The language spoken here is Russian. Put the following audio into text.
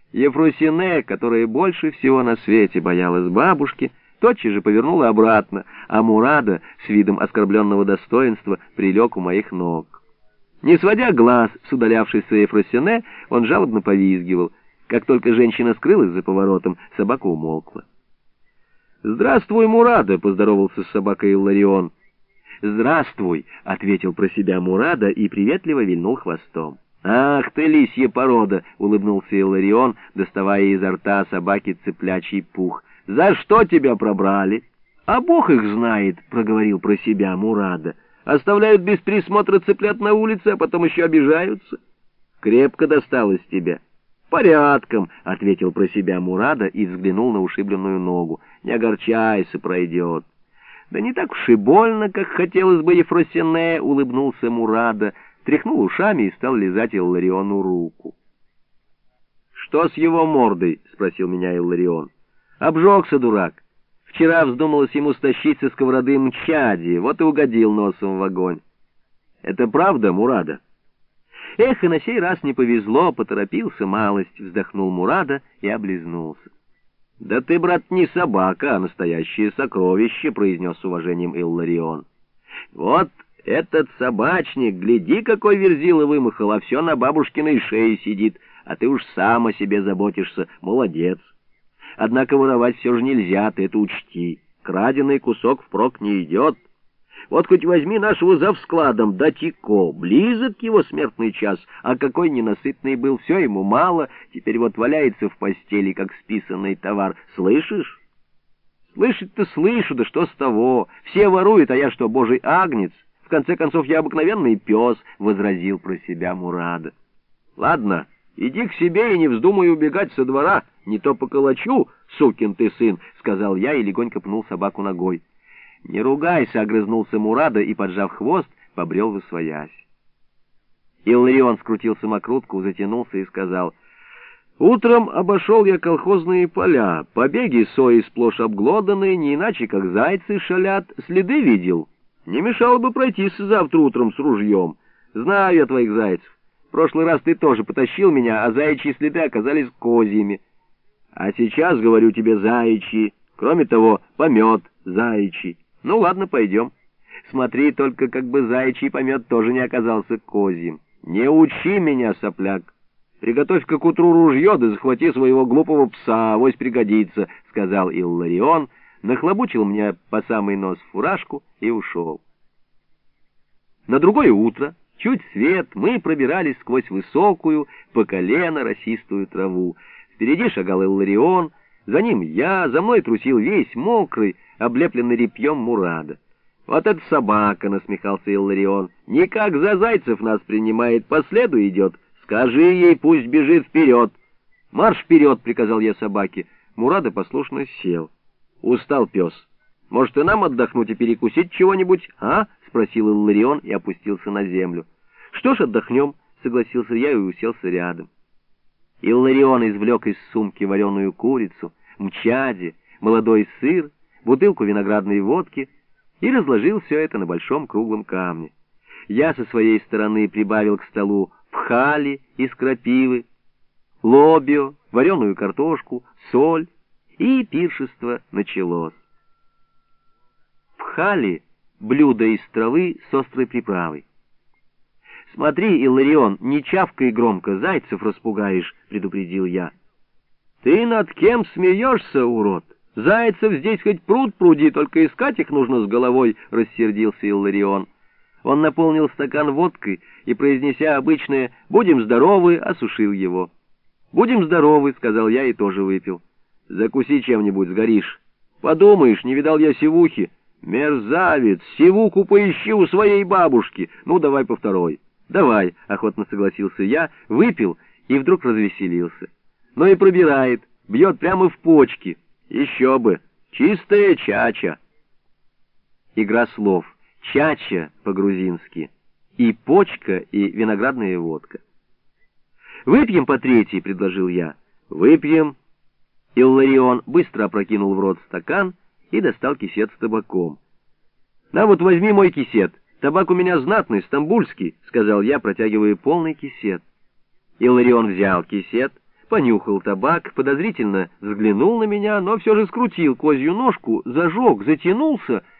Ефросине, которая больше всего на свете боялась бабушки, тотчас же повернула обратно, а Мурада с видом оскорбленного достоинства прилег у моих ног. Не сводя глаз с удалявшейся Ефросине, он жалобно повизгивал. Как только женщина скрылась за поворотом, собака умолкла. «Здравствуй, Мурада!» — поздоровался с собакой Илларион. «Здравствуй!» — ответил про себя Мурада и приветливо вильнул хвостом. «Ах ты, лисья порода!» — улыбнулся Илларион, доставая изо рта собаки цыплячий пух. «За что тебя пробрали?» «А бог их знает!» — проговорил про себя Мурада. «Оставляют без присмотра цыплят на улице, а потом еще обижаются. Крепко досталось тебе». «Порядком», — ответил про себя Мурада и взглянул на ушибленную ногу. «Не огорчайся, пройдет». «Да не так уж и больно, как хотелось бы, Ефросине», — улыбнулся Мурада, тряхнул ушами и стал лизать Иллариону руку. «Что с его мордой?» — спросил меня Илларион. «Обжегся, дурак. Вчера вздумалось ему стащить со сковороды мчади, вот и угодил носом в огонь». «Это правда, Мурада?» «Эх, и на сей раз не повезло, поторопился малость», — вздохнул Мурада и облизнулся. «Да ты, брат, не собака, а настоящее сокровище», — произнес с уважением Илларион. «Вот этот собачник, гляди, какой верзила вымахал, а все на бабушкиной шее сидит, а ты уж сам о себе заботишься, молодец. Однако воровать все же нельзя, ты это учти, краденый кусок впрок не идет. Вот хоть возьми нашего завскладом, да Тико, близок его смертный час, а какой ненасытный был, все ему мало, теперь вот валяется в постели, как списанный товар. Слышишь?» «Слышать-то слышу, да что с того? Все воруют, а я что, божий агнец? В конце концов, я обыкновенный пес», — возразил про себя Мурада. «Ладно, иди к себе и не вздумай убегать со двора, не то поколочу, сукин ты сын», — сказал я и легонько пнул собаку ногой. «Не ругайся», — огрызнулся Мурада и, поджав хвост, побрел восвоясь. Илларион скрутил самокрутку, затянулся и сказал: «Утром обошел я колхозные поля, побеги сои сплошь обглоданные, не иначе как зайцы шалят, следы видел. Не мешало бы пройтись завтра утром с ружьем. Знаю я твоих зайцев. В прошлый раз ты тоже потащил меня, а заячьи следы оказались козьими. А сейчас, говорю тебе, заячьи. Кроме того, помет заячий. Ну ладно, пойдем. Смотри только, как бы заячий помет тоже не оказался козьим. Не учи меня, сопляк. Приготовь-ка к утру ружье, да захвати своего глупого пса, авось пригодится», — сказал Илларион, нахлобучил мне по самый нос фуражку и ушел. На другое утро, чуть свет, мы пробирались сквозь высокую, по колено росистую траву. Впереди шагал Илларион, за ним я, за мной трусил весь мокрый, облепленный репьем Мурада. «Вот это собака!» — насмехался Илларион. «Никак за зайцев нас принимает, по следу идет. Скажи ей, пусть бежит вперед». «Марш вперед!» — приказал я собаке. Мурада послушно сел. Устал пес. «Может, и нам отдохнуть и перекусить чего-нибудь, а?» — спросил Илларион и опустился на землю. «Что ж, отдохнем», — согласился я и уселся рядом. Илларион извлек из сумки вареную курицу, мчади, молодой сыр, бутылку виноградной водки и разложил все это на большом круглом камне. Я со своей стороны прибавил к столу пхали из крапивы, лобио, вареную картошку, соль, и пиршество началось. Пхали — блюдо из травы с острой приправой. «Смотри, Илларион, не чавкай громко, зайцев распугаешь», — предупредил я. «Ты над кем смеешься, урод? Зайцев здесь хоть пруд пруди, только искать их нужно с головой», — рассердился Илларион. Он наполнил стакан водкой и, произнеся обычное «будем здоровы», осушил его. «Будем здоровы», — сказал я и тоже выпил. «Закуси чем-нибудь, сгоришь». «Подумаешь, не видал я сивухи». «Мерзавец, сивуху поищи у своей бабушки. Ну, давай по второй». «Давай», — охотно согласился я, выпил и вдруг развеселился. «Ну и пробирает, бьет прямо в почки. Еще бы, чистая чача». Игра слов. Чача по-грузински. И почка, и виноградная водка. «Выпьем по третьей», — предложил я. «Выпьем». Илларион быстро опрокинул в рот стакан и достал кисет с табаком. «На вот возьми мой кисет. Табак у меня знатный, стамбульский», — сказал я, протягивая полный кисет. Илларион взял кисет, понюхал табак, подозрительно взглянул на меня, но все же скрутил козью ножку, зажег, затянулся